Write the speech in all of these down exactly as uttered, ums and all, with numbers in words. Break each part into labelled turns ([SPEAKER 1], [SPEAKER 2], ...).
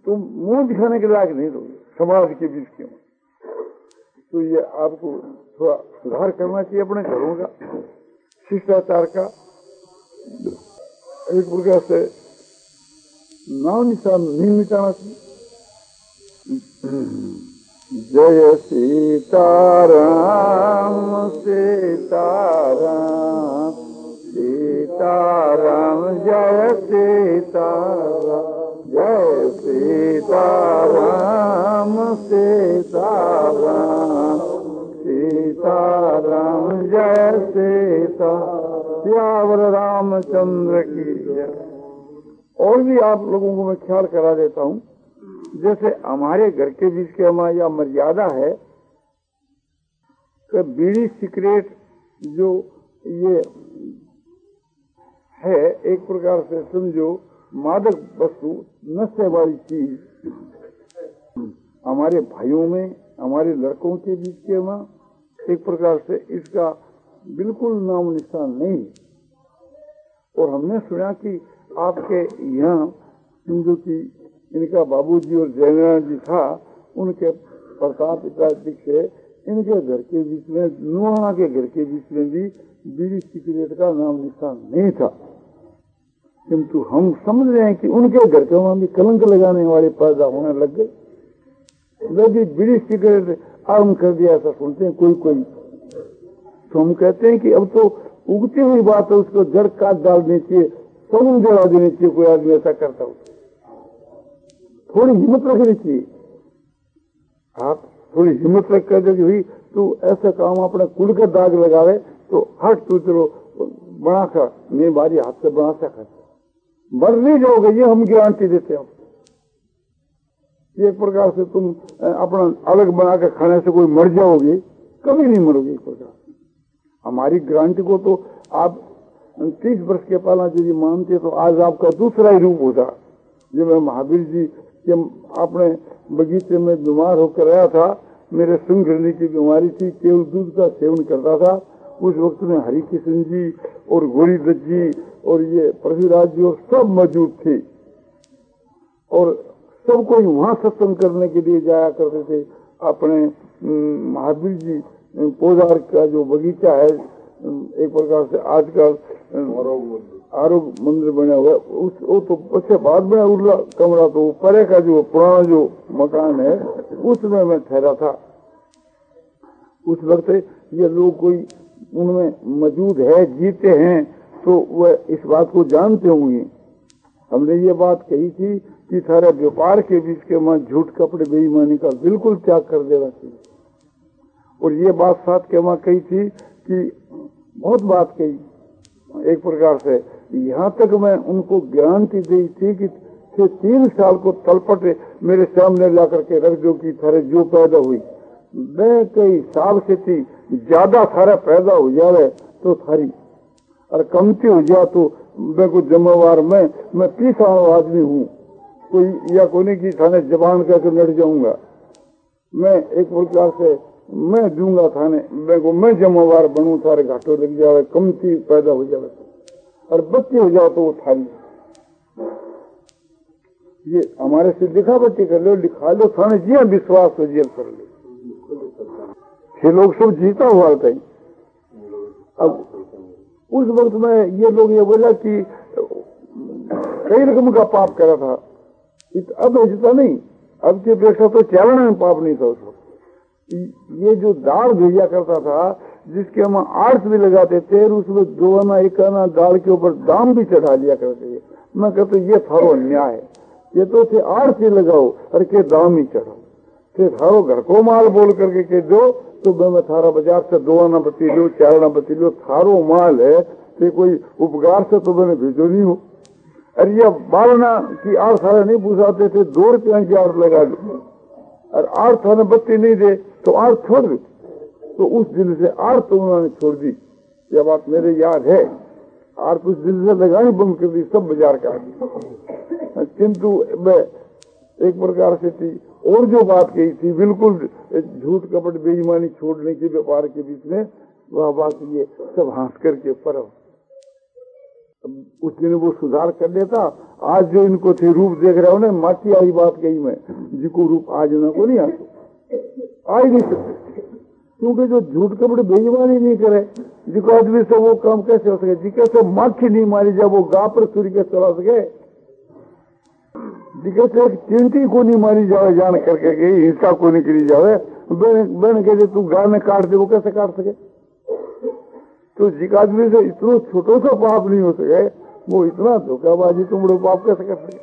[SPEAKER 1] तुम मुंह दिखाने के लायक नहीं रहोगे समाज के बीच के में। तो ये आपको थोड़ा सुधार करना चाहिए अपने घरों का, शिष्टाचार का। एक प्रकार से नाम निशान नहीं मिटाना चाहिए। जय सीताराम सीताराम सीताराम जय सीताराम जय सीताराम सीताराम सीताराम जय सीता सियावर रामचंद्र की जय। और भी आप लोगों को मैं ख्याल करा देता हूँ, जैसे हमारे घर के बीच के हमारी यह मर्यादा है कि बीड़ी सिगरेट जो ये है एक प्रकार से समझो मादक वस्तु नशे वाली चीज हमारे भाइयों में हमारे लड़कों के बीच के में एक प्रकार से इसका बिल्कुल नाम निशान नहीं। और हमने सुना कि आपके यहाँ समझो कि इनका बाबूजी और जयनारायण जी था, उनके प्रताप इत्यादि से इनके घर के बीच में नुहाना के घर के बीच में भी बीड़ी सिगरेट का नाम निशान नहीं था। किंतु हम समझ रहे हैं कि उनके घर के वहां भी कलंक लगाने वाले पैदा होने लग गए। यदि बीड़ी सिगरेट आरम्भ कर दिया ऐसा सुनते हैं कोई कोई, तो हम कहते हैं कि अब तो उगती हुई बात है, उसको जड़ काट डालनी चाहिए, समूह जला देनी चाहिए। कोई आदमी ऐसा करता हो थोड़ी हिम्मत रखनी चाहिए। आप थोड़ी हिम्मत रख कर कि भाई तू ऐसा काम अपने कुल का दाग लगावे तो हट तू चलो बना कर मेरी बारी हाथ से बना सका मर नहीं जाओगे, ये हम गारंटी देते हैं। एक प्रकार से तुम अपना अलग बना कर खाने से कोई मर जाओगे, कभी नहीं मरोगे। एक प्रकार हमारी गारंटी को तो आप तीस वर्ष के पहला यदि मानते तो आज आपका दूसरा ही रूप होता। जब मैं महावीर जी के अपने बगीचे में बीमार होकर आया था, मेरे सुंघने की बीमारी थी, केवल दूध का सेवन करता था। उस वक्त में हरि किशन जी और गोरी दत्त जी और ये पृथ्वीराज जी और सब मौजूद थे और सब कोई वहां सत्संग करने के लिए जाया करते थे। अपने महावीर जी पोदार का जो बगीचा है एक प्रकार से आजकल आरोग्य मंदिर बना हुआ है, उस वो तो उससे बाद में उर्ला कमरा तो परे का जो पुराना जो मकान है उसमें मैं ठहरा था। उस वक्त ये लोग कोई उनमें मौजूद है, जीते हैं, तो वह इस बात को जानते होंगे। हमने ये बात कही थी कि सारे व्यापार के बीच के वहां झूठ कपड़े बेईमानी का बिल्कुल त्याग कर देना चाहिए। और ये बात साथ के वहां कही थी कि बहुत बात कही एक प्रकार से, यहाँ तक मैं उनको गारंटी दी थी कि तीन साल को तलपट मेरे सामने ला करके रख दो कि थारे जो पैदा हुई मैं कई साल से थी, ज्यादा थारा पैदा हो जावे तो थारी और कमती हो जाए तो मैं कुछ जिम्मेवार मैं मैं तीस आदमी हूँ, कोई या कोई की थाने जबान करके लड़ जाऊंगा। मैं एक प्रकार से मैं दूंगा थाने, मैं को मैं जिम्मेवार बनूं, थारे घाटों लग जावे, कमती पैदा हो जावे और बच्चे हो जाओ तो वो थारी। ये हमारे से लिखा बच्चे कर लो, लिखा लो थाने जिया विश्वास हो जेल कर लो। ये लोग सब जीता हुआ था। अब उस वक्त में ये लोग ये बोला कि कई रकम का पाप करा था, अब ऐसा नहीं, अब की अपेक्षा तो चारण में पाप नहीं था उस वक्त। ये जो दाल भेजा करता था जिसके हम आर्थ भी लगाते थे, उसमें दो आना एक आना दाल के ऊपर दाम भी चढ़ा लिया करते थे। मैं कहते ये थारो अन्याय है, ये तो थे आर्थ ही लगाओ और के दाम ही चढ़ाओ, फिर थारो घर को माल बोल करके कह दो तो मैं थारा बाजार से दो आना बती लो, चार आना बती लो, थारो माल है तो कोई उपकार से तो मैंने भेजो नहीं हो। अरे ये बारना की आठ थाने नहीं पूछाते थे, दो रुपया की आठ लगा दो और आठ थाने बत्ती नहीं दे तो आठ छोड़ दे। तो उस दिन से आठ तो उन्होंने छोड़ दी। यह बात मेरे याद है, आठ उस दिन से लगानी बंद कर दी, सब बाजार का। किंतु मैं एक प्रकार से थी और जो बात कही थी बिल्कुल झूठ कपट बेईमानी छोड़ने के व्यापार के बीच में, वह बात ये सब हंस करके पर उस दिन वो सुधार कर लेता। आज जो इनको थे रूप देख रहे हो ना, माटी आई बात कही मैं, जिनको रूप आज उनको नहीं आता, आ ही नहीं सकते, क्योंकि जो झूठ कपड़े बेईमानी नहीं करे, जिको आदमी से वो काम कैसे हो सके, जी कैसे माखी नहीं मारी जाए वो गा पर सूर्य के चला सके, जी कैसे एक चिंटी को नहीं मारी जाए जान करके के हिंसा को नहीं करी जाए, बहन कहे तू गा में काट दे, वो कैसे काट सके। तो जिक आदमी से इतना छोटो सा पाप नहीं हो सके, वो इतना धोखाबाजी तुम लोग पाप कैसे कर सके।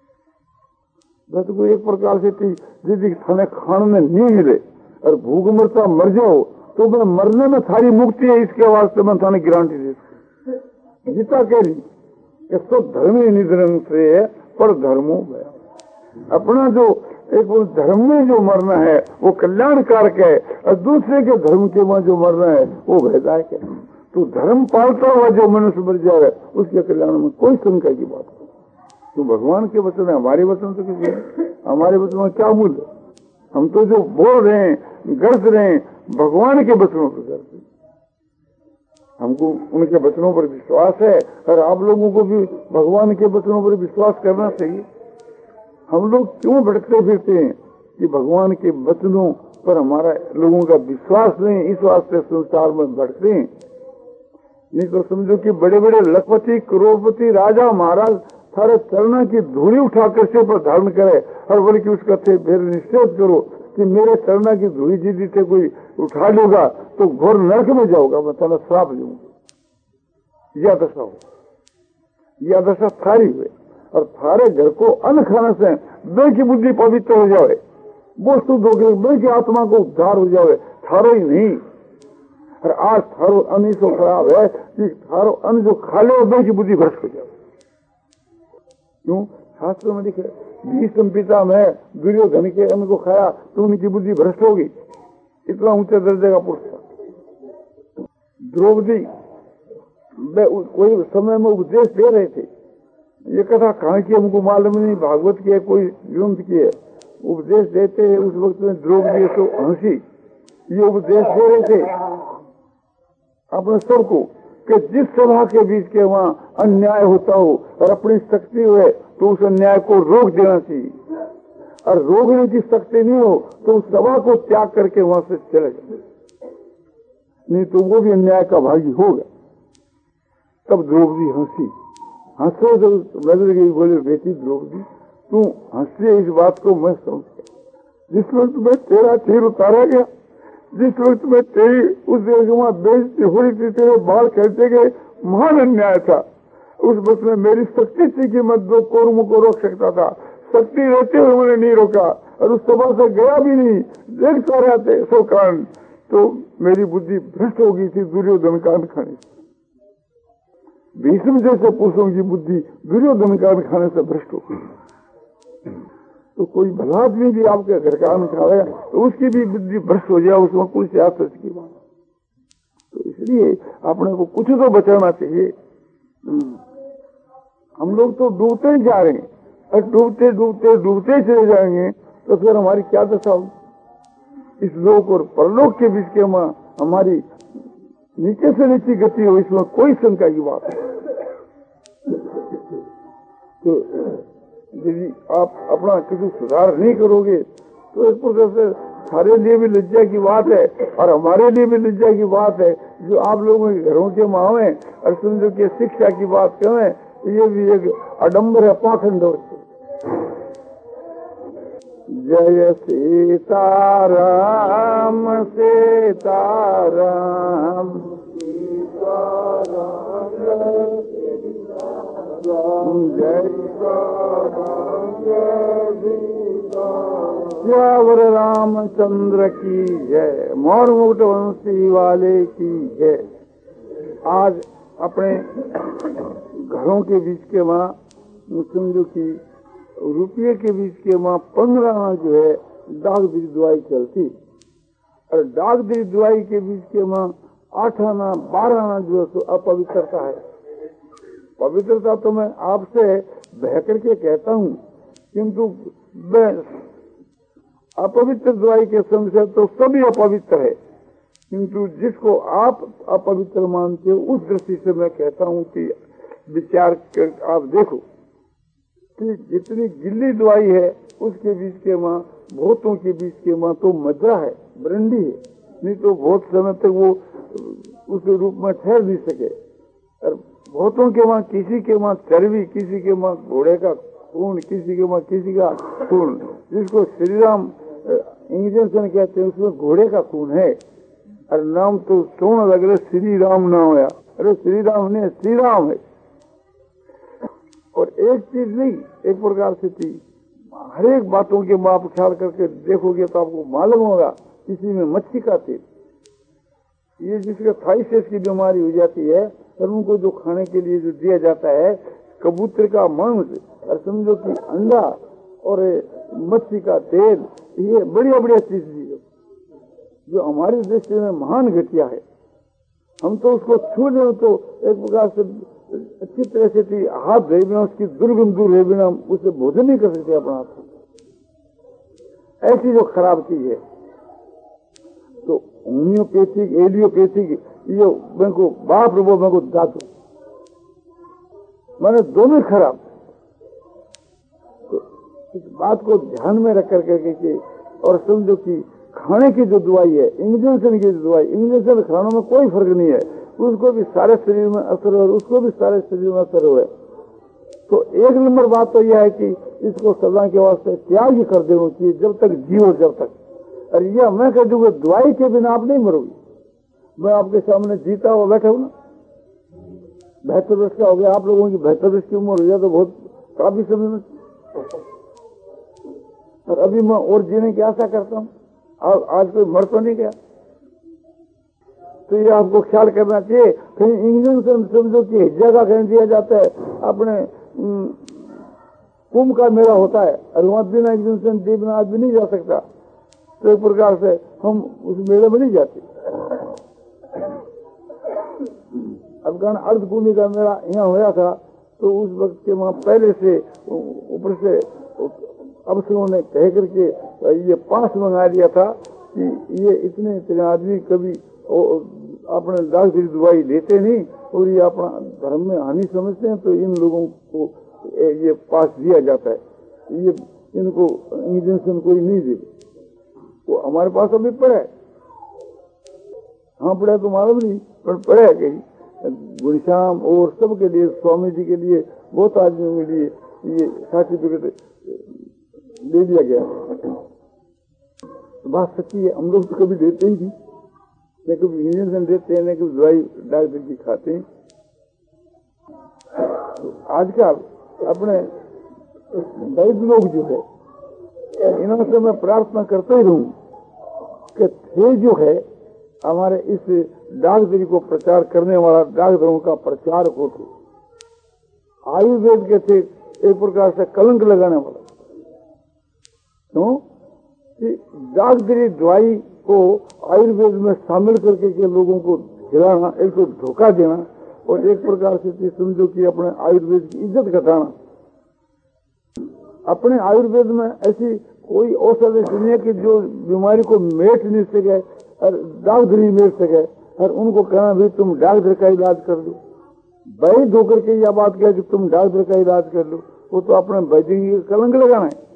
[SPEAKER 1] बस कोई एक प्रकार से यदि थाने खाने में नहीं मिले और भूख मरता मर जाओ तो मैं मरने में थारी मुक्ति है, इसके वास्ते मैं थाने गारंटी दे। गीता कह रही कि सब धर्म ही निधन से पर धर्मों में अपना जो एक धर्म में जो मरना है वो कल्याणकारक है, और दूसरे के धर्म के वहां जो मरना है वो वैधायक है। तो धर्म पालता हुआ जो मनुष्य मर जाए उसके कल्याण में कोई शंका की बात नहीं। तो भगवान के वचन है, हमारे वचन तो किसी है, हमारे वचन में क्या मूल्य। हम तो जो बोल रहे हैं गरज रहे हैं भगवान के वचनों पर करते, हमको उनके वचनों पर विश्वास है, और आप लोगों को भी भगवान के वचनों पर विश्वास करना चाहिए। हम लोग क्यों भटकते फिरते हैं कि भगवान के वचनों पर हमारा लोगों का विश्वास नहीं, इस वास्ते संसार में भटकते हैं। नहीं तो समझो कि बड़े बड़े लखपति करोड़पति राजा महाराज सारे चरणों की धूली उठाकर से पर धारण करे, और बल्कि उसका थे फिर निश्चय करो कि मेरे चरणों की धूली जीती से कोई उठा लूंगा तो घोर नरक में जाऊंगा, मैं तेना श्राप दूंगा। यह दशा हो, यह दशा थारी हुए, और थारे घर को अन्न खाने से बे की बुद्धि पवित्र हो जाए, वो शुद्ध हो गई, बे की आत्मा को उद्धार हो जाए, थारो ही नहीं। और आज थारो अन्न सो खराब है कि थारो अन्न जो खा ले बे की बुद्धि भ्रष्ट हो जाए। क्यों? शास्त्र में लिखे भीष्म पिता में दुर्योधन के अन्न को खाया तो उनकी बुद्धि भ्रष्ट होगी, इतना ऊंचे दर्जे का पुरुष था। द्रौपदी कोई समय में उपदेश दे रहे थे, ये कथा कहाँ की हमको मालूम नहीं, भागवत की है कोई ग्रंथ की है, उपदेश देते हैं उस वक्त में द्रौपदी तो हंसी, ये उपदेश दे रहे थे अपने सबको कि जिस सभा के बीच के वहाँ अन्याय होता हो और अपनी शक्ति हुए तो उस अन्याय को रोक देना चाहिए, और रोकने की शक्ति नहीं हो तो उस सभा को त्याग करके वहां से चले जाए, नहीं तो वो भी अन्याय का भागी होगा। तब द्रौपदी हंसी, हंसो तो नजर गई, बोले बेटी द्रौपदी तू हंसी, इस बात को मैं समझ गया। जिस वक्त में तेरा तीर उतारा गया, जिस वक्त में तेरी उस जगह बेइज्जती हो रही थी, तेरे बाल कहते गए, महान अन्याय था। उस वक्त में मेरी शक्ति थी कि मैं दो कोरमों को रोक सकता था, शक्ति रहते हुए मैंने नहीं रोका, और उस सभा से गया भी नहीं, देखता रहते सो कारण, तो मेरी बुद्धि भ्रष्ट हो गई थी दुर्योधन का अन्न खाने से। भीष्म जैसे पुरुषों की बुद्धि दुर्योधन का अन्न खाने से भ्रष्ट हो गई। तो कोई भला आदमी भी आपके घर का अन्न खा रहा तो उसकी भी बुद्धि भ्रष्ट हो जाए, उसमें कुछ सच की बात। तो इसलिए अपने को कुछ तो बचाना चाहिए। हम लोग तो डूबते ही जा रहे हैं, और डूबते डूबते डूबते चले जाएंगे तो फिर हमारी क्या दशा होगी। इस लोक और परलोक के बीच के में हमारी नीचे से नीचे गति हो, इसमें कोई शंका की बात नहीं। तो यदि आप अपना किसी सुधार नहीं करोगे तो एक प्रकार से सारे लिए भी लज्जा की बात है, और हमारे लिए भी लज्जा की बात है जो आप लोगों के घरों के मावे और समझो कि शिक्षा की बात करें, ये भी एक आडम्बर है, पाखंड हो। जय सीताराम सीताराम जय श्यावर रामचंद्र की जय, मोर मुकुट वंशी वाले की जय। आज अपने घरों के बीच के वहाँ समझो की रुपये के बीच के वहाँ पंद्रह आना जो है डाक दी दुआई चलती, और डाक दी दुआई के बीच के वहाँ आठ आना बारह आना जो है तो अपवित्रता है। पवित्रता तो मैं आपसे बह करके कहता हूँ, किंतु अपवित्र दुआई के संग से तो सभी अपवित्र है, किंतु जिसको आप अपवित्र मानते हो उस दृष्टि से मैं कहता हूँ कि विचार कर आप देखो कि जितनी गिल्ली दवाई है उसके बीच के माँ भूतों के बीच के माँ तो मदरा है, ब्रंडी है, नहीं तो बहुत समय तक वो उस रूप में ठहर नहीं सके। और भूतों के माँ किसी के माँ चर्बी, किसी के माँ घोड़े का खून, किसी के माँ किसी का खून, जिसको श्री राम इंजेक्शन कहते हैं उसमें घोड़े का खून है। और नाम तो सोना लग रहा श्री राम नाम होया, अरे श्री राम नहीं श्री राम है। और एक चीज नहीं, एक प्रकार से थी, हर एक बातों के माप ख्याल करके देखोगे तो आपको मालूम होगा। किसी में मच्छी का तेल, ये जिसका थाइसिस की बीमारी हो जाती है और उनको जो खाने के लिए जो दिया जाता है कबूतर का मांस और समझो कि अंडा और मच्छी का तेल, ये बढ़िया बढ़िया चीज दी जो हमारे दृष्टि में महान घटिया है। हम तो उसको छू ले तो एक प्रकार से अच्छी तरह से थी, हाथ धोए बिना उसकी दुर्गंध दूर रहे बिना उसे भोजन नहीं कर सकते अपना हाथ। ऐसी जो खराब चीज है तो होम्योपैथिक एलियोपैथिक ये मैं को बाप रे वो मैं को धातु मैंने दोनों खराब। तो इस बात को ध्यान में रख करके के और समझो कि खाने की जो दवाई है, इंजेक्शन की जो दवाई, इंजेक्शन खानों में कोई फर्क नहीं है, उसको भी सारे शरीर में असर हो, उसको भी सारे शरीर में असर हो। तो एक नंबर बात तो यह है कि इसको सदा के वास्ते त्याग ही कर देना चाहिए जब तक जीवो जब तक। और यह मैं कह दूंगा दवाई के बिना आप नहीं मरोगे। मैं आपके सामने जीता हुआ बैठा हूं ना, बहत्तर वर्ष का हो गया, आप लोगों की बहत्तर वर्ष की उम्र हो जाए तो बहुत काफी समय में, और अभी मैं और जीने की आशा करता हूँ। आज कोई मर तो नहीं गया, तो ये आपको ख्याल करना चाहिए। कहीं इंजेक्शन समझो कि जगह कहीं दिया जाता है, अपने कुंभ का मेला होता है और वहां बिना इंजेक्शन दिए बिना आदमी नहीं जा सकता, तो एक प्रकार से हम उस मेले में नहीं जाते। अफगान अर्धकुंभी का मेला यहाँ होया था, तो उस वक्त के वहां पहले से ऊपर से अफसरों ने कह करके ये पास मंगा लिया था कि ये इतने इतने आदमी कभी अपने डॉक्टरी दवाई लेते नहीं और ये अपना धर्म में हानि समझते हैं, तो इन लोगों को ये पास दिया जाता है, ये इनको इंजेक्शन कोई नहीं दे। वो हमारे पास अभी पड़ा है, हाँ पड़ा तो मालूम नहीं, पर पड़ा है कहीं गुणश्याम और सबके लिए, स्वामी जी के लिए, बहुत आदमियों के लिए ये सर्टिफिकेट दे दिया गया। तो बात सच्ची है, हम लोग तो कभी देते ही नहीं, न कभी इंजेक्शन देते हैं, न कभी दवाई डॉक्टर की खाते हैं। तो आजकल अपने वैद्य लोग जो है, इन्होंने से मैं प्रार्थना करता ही रहूं कि थे जो है हमारे इस डॉक्टरी को प्रचार करने वाला डॉक्टरों का प्रचार हो, तो आयुर्वेद के थे एक प्रकार से कलंक लगाने वाला। क्यों कि डॉक्टरी दवाई को आयुर्वेद में शामिल करके के लोगों को खिलाना, एक तो धोखा देना और एक प्रकार से समझो कि अपने आयुर्वेद की इज्जत घटाना। अपने आयुर्वेद में ऐसी कोई औषधि नहीं है कि जो बीमारी को मेट नहीं सके और डॉक्टर ही मेट सके, और उनको कहना भी तुम डॉक्टर का इलाज कर लो, वैद्य होकर के यह बात कहे कि तुम डॉक्टर का इलाज कर लो, वो तो अपने वैद्य की कलंक लगाना है।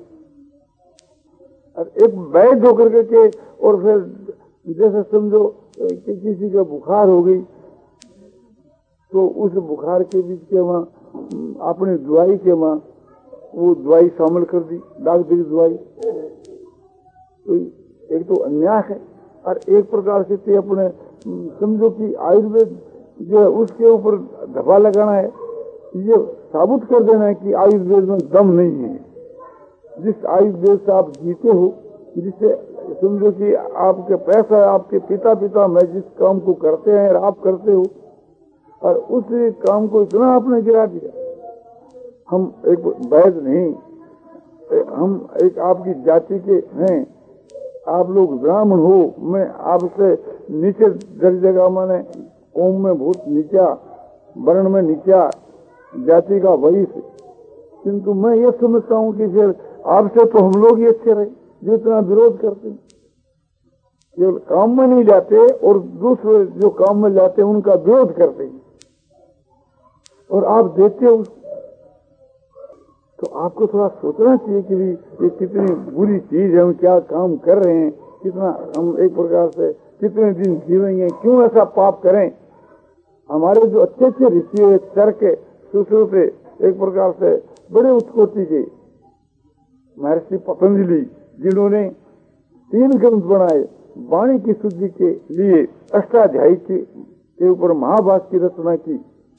[SPEAKER 1] और एक वैद्य होकर के और फिर जैसे समझो कि किसी का बुखार हो गई, तो उस बुखार के बीच के वहां अपनी दवाई के वहां वो दवाई शामिल कर दी, डॉक्टरी दवाई। तो एक तो अन्याय है, और एक प्रकार से तो अपने समझो कि आयुर्वेद जो है उसके ऊपर धब्बा लगाना है, ये साबित कर देना है कि आयुर्वेद में दम नहीं है। जिस आयुर्वेद से आप जीते हो, जिससे समझो कि आपके पैसा आपके पिता पिता में जिस काम को करते हैं और आप करते हो, और उस काम को इतना आपने गिरा दिया। हम एक वैद्य नहीं, हम एक आपकी जाति के हैं, आप लोग ब्राह्मण हो, मैं आपसे नीचे दर्जे का, मैंने कौम में बहुत नीचा, वर्ण में नीचा, जाति का वैश्य, किंतु मैं ये समझता हूँ कि फिर आपसे तो हम लोग ही अच्छे रहे जो इतना विरोध करते हैं। केवल काम में नहीं जाते और दूसरे जो काम में जाते हैं उनका विरोध करते हैं। और आप देते हो उसको, तो आपको थोड़ा सोचना चाहिए कि भी ये कितनी बुरी चीज है, हम क्या काम कर रहे हैं, कितना हम एक प्रकार से कितने दिन जीवेंगे, क्यों ऐसा पाप करें। हमारे जो अच्छे अच्छे ऋषि है चरक शुरू से एक प्रकार से बड़े उत्कोटि के महर्षि पतंजलि, जिन्होंने तीन ग्रंथ बनाए, वाणी की शुद्धि के लिए अष्टाध्यायी के ऊपर महाभारत की रचना की,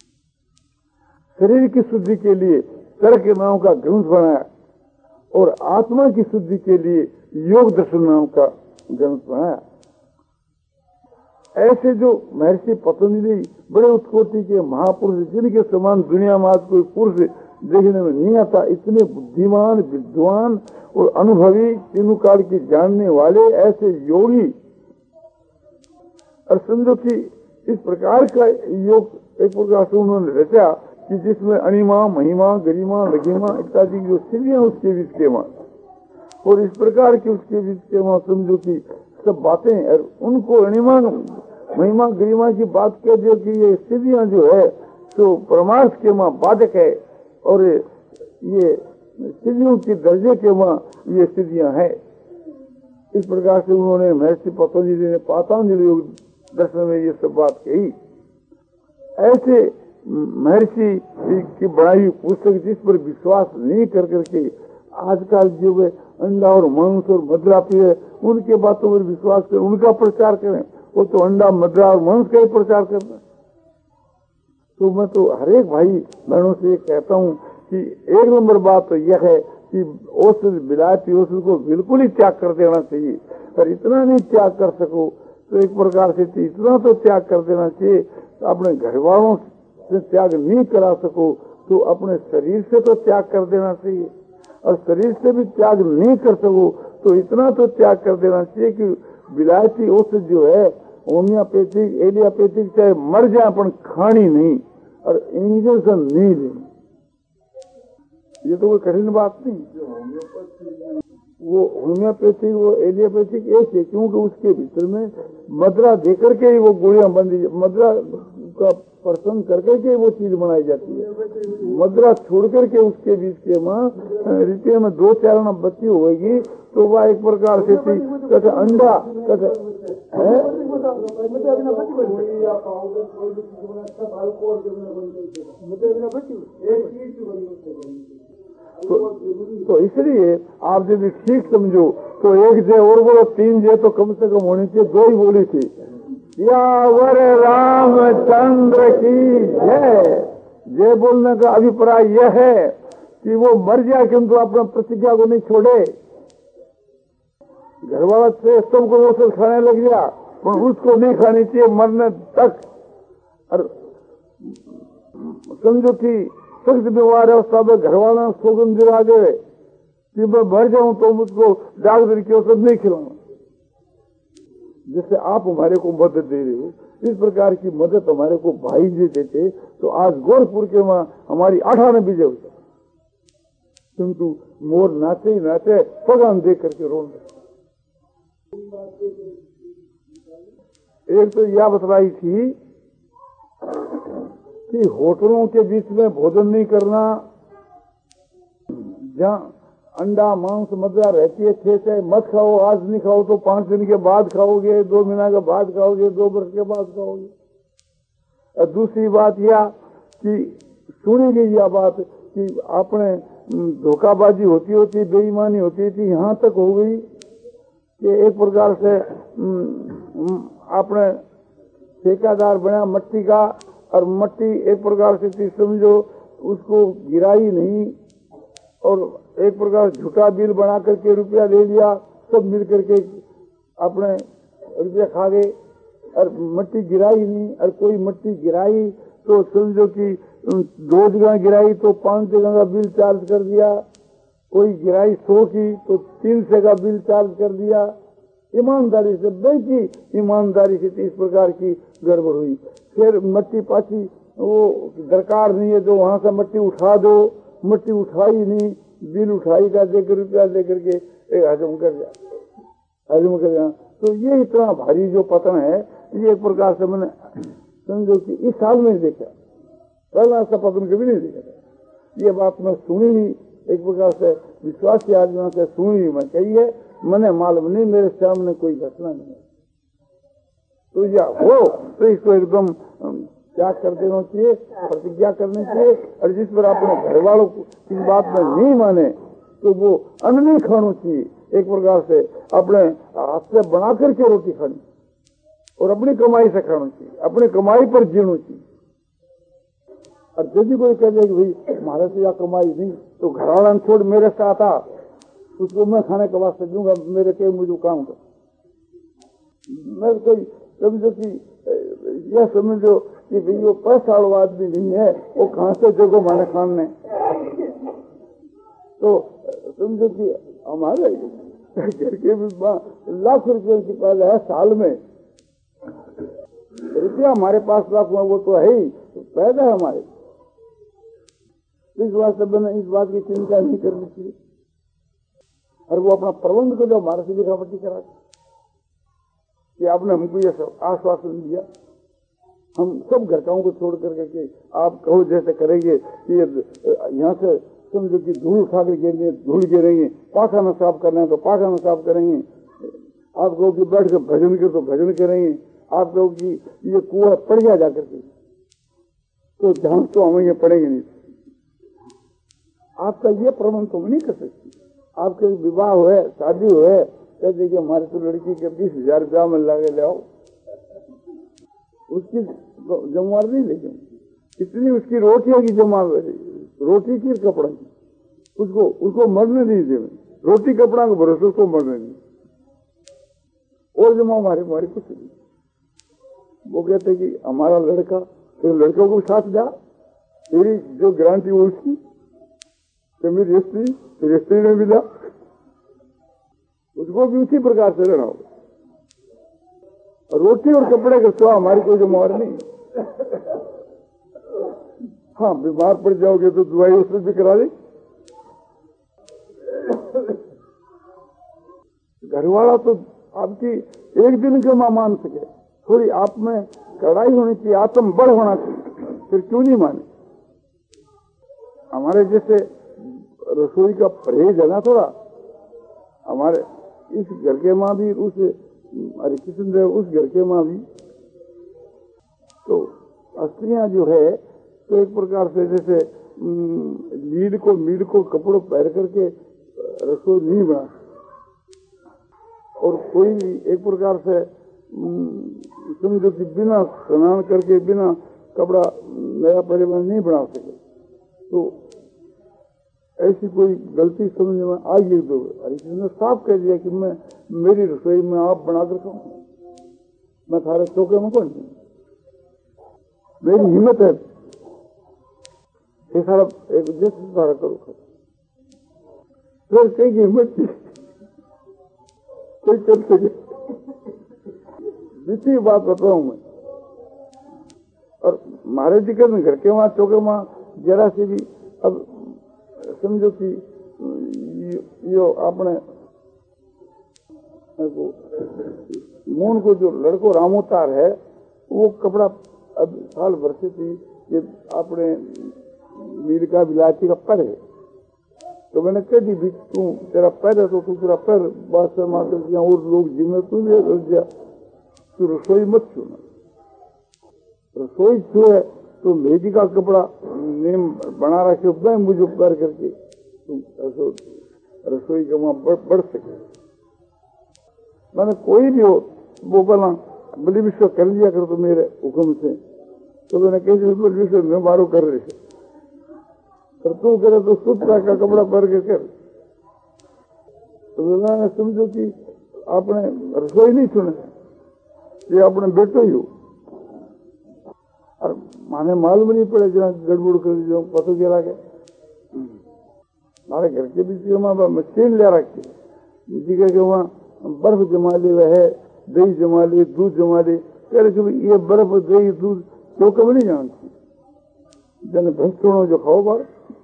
[SPEAKER 1] शरीर की शुद्धि के लिए चरक नाम का ग्रंथ बनाया और आत्मा की शुद्धि के लिए योग दर्शन नाम का ग्रंथ बनाया। ऐसे जो महर्षि पतंजलि बड़े उत्कोटि के महापुरुष, जिनके समान दुनिया में आज कोई पुरुष देखने में नहीं आता, इतने बुद्धिमान, विद्वान और अनुभवी, तीनों काल की जानने वाले ऐसे योगी, और समझो कि इस प्रकार का योग एक प्रकार से उन्होंने रचा कि जिसमें अणिमा, महिमा, गरिमा, लघिमा इत्यादि जो सिद्धियां उसके बीच के मां, और इस प्रकार की उसके बीच के मां समझो कि सब बातें, और उनको अणिमा, महिमा, गरिमा की बात कह दियो कि ये सिद्धियां जो है तो परमार्थ के मां बाधक है, और ये सिद्धियों के दर्जे के मां ये सिद्धियां है। इस प्रकार से उन्होंने महर्षि पतंजलि ने पातंजलि योग दर्शन में ये सब बात कही। ऐसे महर्षि की बनाई हुई पुस्तक जिस पर विश्वास नहीं कर करके आजकल जो वे अंडा और मांस और मदरा पिए, उनके बातों पर विश्वास करें, उनका प्रचार करें। वो तो अंडा, मदरा और मांस का ही प्रचार करना। तो मैं तो हर एक भाई बहनों से कहता हूँ कि एक नंबर बात तो यह है कि औषध, विलायती औषध को बिल्कुल ही त्याग कर देना चाहिए। और इतना नहीं त्याग कर सको तो एक प्रकार से इतना तो त्याग कर देना चाहिए, अपने घर वालों से त्याग नहीं करा सको तो अपने शरीर से तो त्याग कर देना चाहिए, और शरीर से भी त्याग नहीं कर सको तो इतना तो त्याग कर देना चाहिए कि विलायती औषध जो है, होम्योपैथिक, एलियोपैथिक, चाहे मर जाए अपन खानी नहीं और इंजेक्शन नहीं लेनी। ये तो कोई कठिन बात नहीं। वो होम्योपैथिक, वो एलियोपैथिक एक है, क्योंकि उसके भीतर में मदरा देकर के ही वो गोलियां बंदी, मदरा का प्रसन्न करके के वो चीज बनाई जाती है। मदरा छोड़ करके उसके बीच के माँ रीति में दो चार ना बच्ची होगी तो वह एक प्रकार से कहते अंडा कहते है। तो, तो इसलिए आप यदि ठीक समझो तो एक जय और बोलो, तीन जय तो कम से कम होनी चाहिए, दो ही बोली थी। यावर रामचंद्र की जय। जय बोलने का अभिप्राय यह है कि वो मर जाए किंतु अपना प्रतिज्ञा को नहीं छोड़े। घर वाला से सबको औषध खाने लग गया पर उसको नहीं खानी चाहिए मरने तक। और समझो कि सख्त बीमार अवस्था में घर वाला सोगंद दिला दे कि मैं मर जाऊं तो मुझको डॉक्टर की औषध नहीं खिलाऊंगा। जैसे आप हमारे को मदद दे रहे हो, इस प्रकार की मदद हमारे को भाई जी देते तो आज गोरखपुर के वहां हमारी अठारह विजय होता, किंतु मोर नाचे ही नाचे पगान देख करके रोने। एक तो यह बतलाई थी कि होटलों के बीच में भोजन नहीं करना, जहाँ अंडा, मांस, मदरा रहती है छह से मत खाओ, आज नहीं खाओ तो पांच दिन के बाद खाओगे, दो महीना के बाद खाओगे, दो वर्ष के बाद खाओगे। और दूसरी बात यह कि सुनी गई यह बात कि आपने धोखाबाजी होती होती, बेईमानी होती थी, यहाँ तक हो गई कि एक प्रकार से आपने ठेकेदार बना मट्टी का, और मट्टी एक प्रकार से समझो उसको गिराई नहीं और एक प्रकार झूठा बिल बना करके रुपया ले लिया, सब मिल करके अपने रुपया खा गए और मट्टी गिराई नहीं। और कोई मट्टी गिराई तो समझो कि दो जगह गिराई तो पांच जगह का बिल चार्ज कर दिया, कोई गिराई सौ की तो तीन सौ का बिल चार्ज कर दिया। ईमानदारी से बेची, ईमानदारी से इस प्रकार की गड़बड़ हुई। फिर मट्टी पाची वो दरकार नहीं है तो वहां से मट्टी उठा दो, मट्टी उठाई नहीं, बिल उठाई का देकर रुपया देकर के एक हजम कर जा हजम कर जा तो ये इतना भारी जो पतन है, ये एक प्रकार से मैंने समझो कि इस साल में देखा पहला ऐसा पकड़ कभी नहीं देखा था। ये बात मैं सुनी ही, एक प्रकार से विश्वासी आदमियों से सुनी ही मैं कही है, मैंने मालूम नहीं, मेरे सामने कोई घटना नहीं है। तो या हो तो इसको एकदम क्या कर देना चाहिए, प्रतिज्ञा करनी चाहिए। और जिस पर अपने घर वालों को इस बात में नहीं माने तो वो अन्न नहीं खाना चाहिए। एक प्रकार से अपने हाथ से बना करके रोटी खानी और अपनी कमाई से खाना चाहिए, अपनी कमाई पर जीना चाहिए। और यदि कोई कह दे कि भाई हमारे से या कमाई नहीं, तो घर वाला छोड़ मेरे साथ आ, उसको मैं खाने के वास्ते दूंगा, मेरे के मुझे काम कर। मैं कोई समझो कि यह समझो कि भाई वो पैसा वाला आदमी नहीं है, वो कहां से देखो माने खाने। तो समझो कि हमारे घर के भी लाख रुपये की पहले है साल में, रुपया हमारे पास लाख हुआ वो तो है ही, तो पैदा है हमारे। इस वास्ते मैंने इस बात की चिंता नहीं करनी चाहिए। और वो अपना प्रबंध को जो हमारे से लिखावटी करा कि आपने हमको ये सब आश्वासन दिया, हम सब घर काओं को छोड़ करके कि आप कहो जैसे करेंगे, ये यहाँ से समझो कि धूल उठा के गिरेंगे, धूल गिरेंगे, पाखाना साफ करना है तो पाखाना साफ करेंगे, आप कहो कि बैठ कर भजन कर तो भजन करेंगे, आप कहो कि ये कुआं पड़ गया जाकर के, तो ध्यान तो हमें ये पड़ेंगे नहीं। आपका ये प्रबंध तो नहीं कर सकती। आपके विवाह हुए, शादी हुए, कहते कि हमारे तो लड़की के बीस हजार रुपया में लगे ले आओ, उसकी जमवार नहीं ले जाऊँ, इतनी उसकी रोटियों की जमा, रोटी की कपड़ा की, उसको उसको मरने नहीं दे, रोटी कपड़ा को भरोसे उसको मरने नहीं, और जमा हमारे हमारे कुछ नहीं। वो कहते कि हमारा लड़का, तो लड़कों को साथ जा, तेरी जो गारंटी वो उसकी, तो मेरी स्त्री स्त्री ने मिला, उसको भी उसी प्रकार से रहना होगा। रोटी और कपड़े का सिवा हमारी कोई जिम्मेवारी नहीं। हाँ, बीमार पड़ जाओगे तो दवाई उसमें भी करा दे। घर वाला तो आपकी एक दिन के मां मान सके, थोड़ी आप में कड़ाई होनी चाहिए, आत्म बड़ होना चाहिए, फिर क्यों नहीं माने। हमारे जैसे रसोई का परहेज है ना थोड़ा, हमारे इस घर के माँ भी, उस हरे कृष्ण देव उस घर के माँ भी, तो स्त्रियां जो है तो एक प्रकार से जैसे लीड को मीड को कपड़ों पहन करके रसोई नहीं बना, और कोई एक प्रकार से समझो कि बिना स्नान करके बिना कपड़ा नया परिवार नहीं बना सके। तो ऐसी कोई गलती समझ में आ गई तो हरिकृष्ण ने साफ कह दिया कि मैं मेरी रसोई में आप बना कर खाऊं, मैं थारे चौके में कौन नहीं, मेरी हिम्मत है ये सारा एक जैसे सारा करो खा। फिर कहीं की हिम्मत कोई कर सके। दूसरी बात बताऊं मैं, और हमारे दिक्कत में घर के वहां चौके वहां जरा से भी, अब समझो कि यो अपने मोहन को जो लड़को रामोतार है, वो कपड़ा अब साल भर से थी, ये अपने मीर का बिलाती का पैर है, तो मैंने कह दी भी तू तेरा पैर है तो तू तेरा पैर बात से मार कर दिया, और लोग जिम्मे तू भी दिया, तू रसोई मत छूना, रसोई छुए तो मेजी का कपड़ा नेम बना रखे, मैं मुझे पैर करके तुम रसोई का वहां बढ़, बढ़ सके। मैंने कोई भी हो वो बना बलि विश्व कर लिया कर तो मेरे हुक्म से, तो मैंने कैसे बलि विश्व में मारो कर रहे थे, पर तू करे तो सुध का कपड़ा पहन के कर। तो मैंने समझो कि आपने रसोई नहीं सुने, ये अपने बेटो ही हो, और माने मालूम नहीं पड़े जहाँ गड़बड़ कर जो पतो गिरा के। हमारे घर के बीच में मशीन ले रखी, जी के वहाँ बर्फ जमा ली हुआ है, दही जमा ली, दूध जमा ली, कह रहे ये बर्फ दही दूध क्यों कभी नहीं जानती, जन भ्रष्टों जो खाओ बार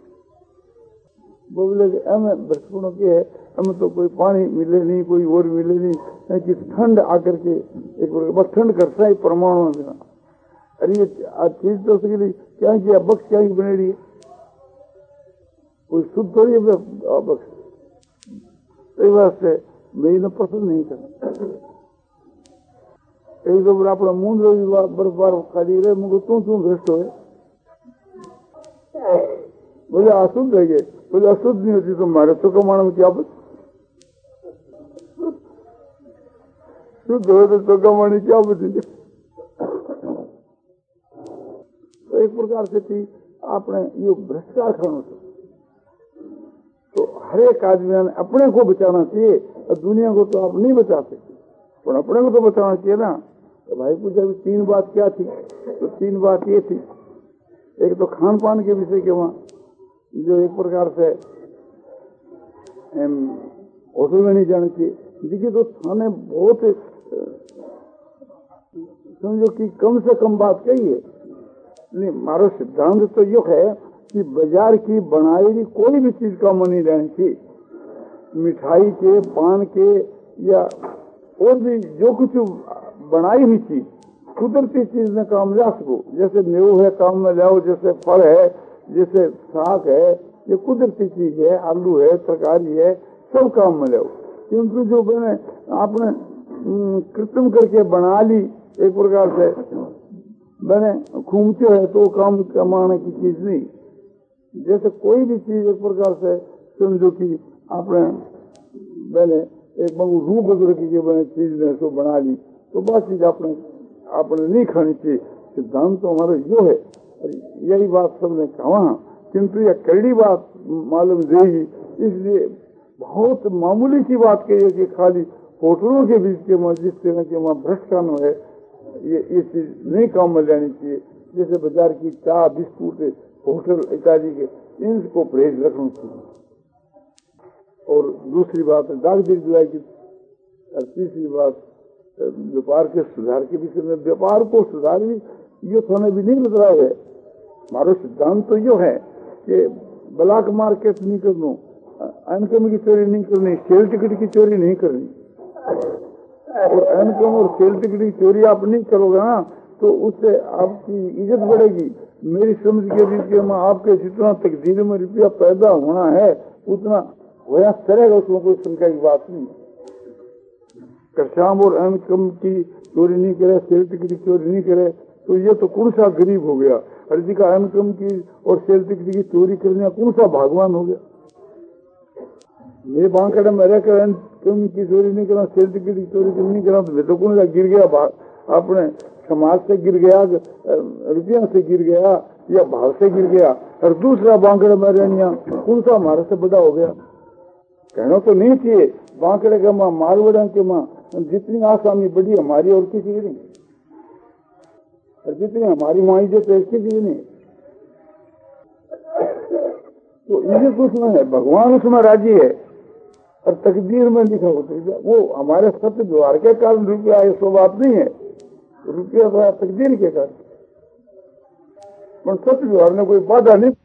[SPEAKER 1] वो बोले हमें भ्रष्टों के है, हमें तो कोई पानी मिले नहीं, कोई और मिले नहीं, कि ठंड आकर के एक बार ठंड करता है परमाणु बिना। अरे ये चीज तो उसके लिए क्या किया बख्श क्या बने रही है कोई शुद्ध थोड़ी है बख्श तो वास्ते मेरी न पसंद नहीं करना एक दो बार अपना मुंह रो बर्फबार खाली रहे मुझे तू तू भ्रष्ट हो बोले अशुद्ध है ये बोले अशुद्ध नहीं होती तो मारे तो कमाने में क्या बच शुद्ध हो तो कमाने क्या बचेंगे तो एक प्रकार से थी आपने ये भ्रष्टाचार खाना तो हर एक आदमी ने अपने को बचाना चाहिए और दुनिया को तो आप नहीं बचा सकते पर अपने को तो बचाना चाहिए ना। तो भाई पूछा तीन बात क्या थी तो तीन बात ये थी एक तो खान पान के विषय के वहाँ जो एक प्रकार से होटल में नहीं जाना चाहिए देखिए तो थाने बहुत समझो कि कम से कम बात कही है नहीं मारो सिद्धांत तो यो है कि बाजार की बनाई हुई कोई भी चीज का मन नहीं रहनी चाहिए मिठाई के पान के या और भी जो कुछ बनाई हुई चीज कुदरती चीज में काम ला सको जैसे नींबू है काम में लाओ जैसे फल है जैसे साग है ये कुदरती चीज है आलू है तरकारी है सब काम में लाओ क्योंकि जो मैंने आपने कृत्रिम करके बना ली एक प्रकार से मैंने घूमते है तो काम कमाने की चीज नहीं जैसे कोई भी चीज एक प्रकार से समझो कि आपने मैंने एक बंगू रूप वगैरह की बने चीज ने तो बना ली तो बस चीज आपने आपने नहीं खानी चाहिए सिद्धांत तो हमारा यो है यही बात सबने कहा किंतु यह कड़ी बात मालूम देगी इसलिए बहुत मामूली सी बात कही है कि खाली होटलों के बीच के जिस तरह के वहाँ भ्रष्ट खाना है ये ये चीज नहीं काम में लेनी चाहिए जैसे बाजार की चाय बिस्कुट होटल इत्यादि के इनको परहेज रखना चाहिए। और दूसरी बात है डाक दिलाई की और तीसरी बात व्यापार के सुधार के विषय में व्यापार को सुधार भी ये थाने भी नहीं बदला है हमारा सिद्धांत तो यो है कि ब्लैक मार्केट नहीं करना इनकम की चोरी नहीं करनी सेल टिकट की चोरी नहीं करनी और इनकम और सेल टिकट की चोरी आप नहीं करोगे ना तो उससे आपकी इज्जत बढ़ेगी। मेरी समझ के रीति में आपके जितना तकदीर में रुपया पैदा होना है उतना होया करेगा उसमें कोई शंका की बात नहीं। करशाम और इनकम की चोरी नहीं करे सेल टिकट की चोरी नहीं करे तो ये तो कौन सा गरीब हो गया और जिसका इनकम की और सेल टिकट की चोरी करने कौन सा भगवान हो गया। मैं बांकड़ा में रहकर इनकम की चोरी नहीं करा सेल टिकट की चोरी नहीं करा तो मैं तो कौन सा गिर गया अपने समाज से गिर गया रुपया से गिर गया या भाव से गिर गया और दूसरा बांकड़ा में रहनिया कौन सा हमारे से बड़ा हो गया। कहना तो नहीं चाहिए बांकड़े के माँ मारवाड़ा के माँ जितनी आसामी बड़ी हमारी और किसी की नहीं और जितनी हमारी माँ इज्जत है किसी की नहीं तो इज्जत उसमें है भगवान उसमें राजी है और तकदीर में लिखा होता है वो हमारे सत्य व्यवहार के कारण रुपया ये सो बात नहीं है रुपया तो तकदीर के कारण सत्य व्यवहार ने कोई बाधा नहीं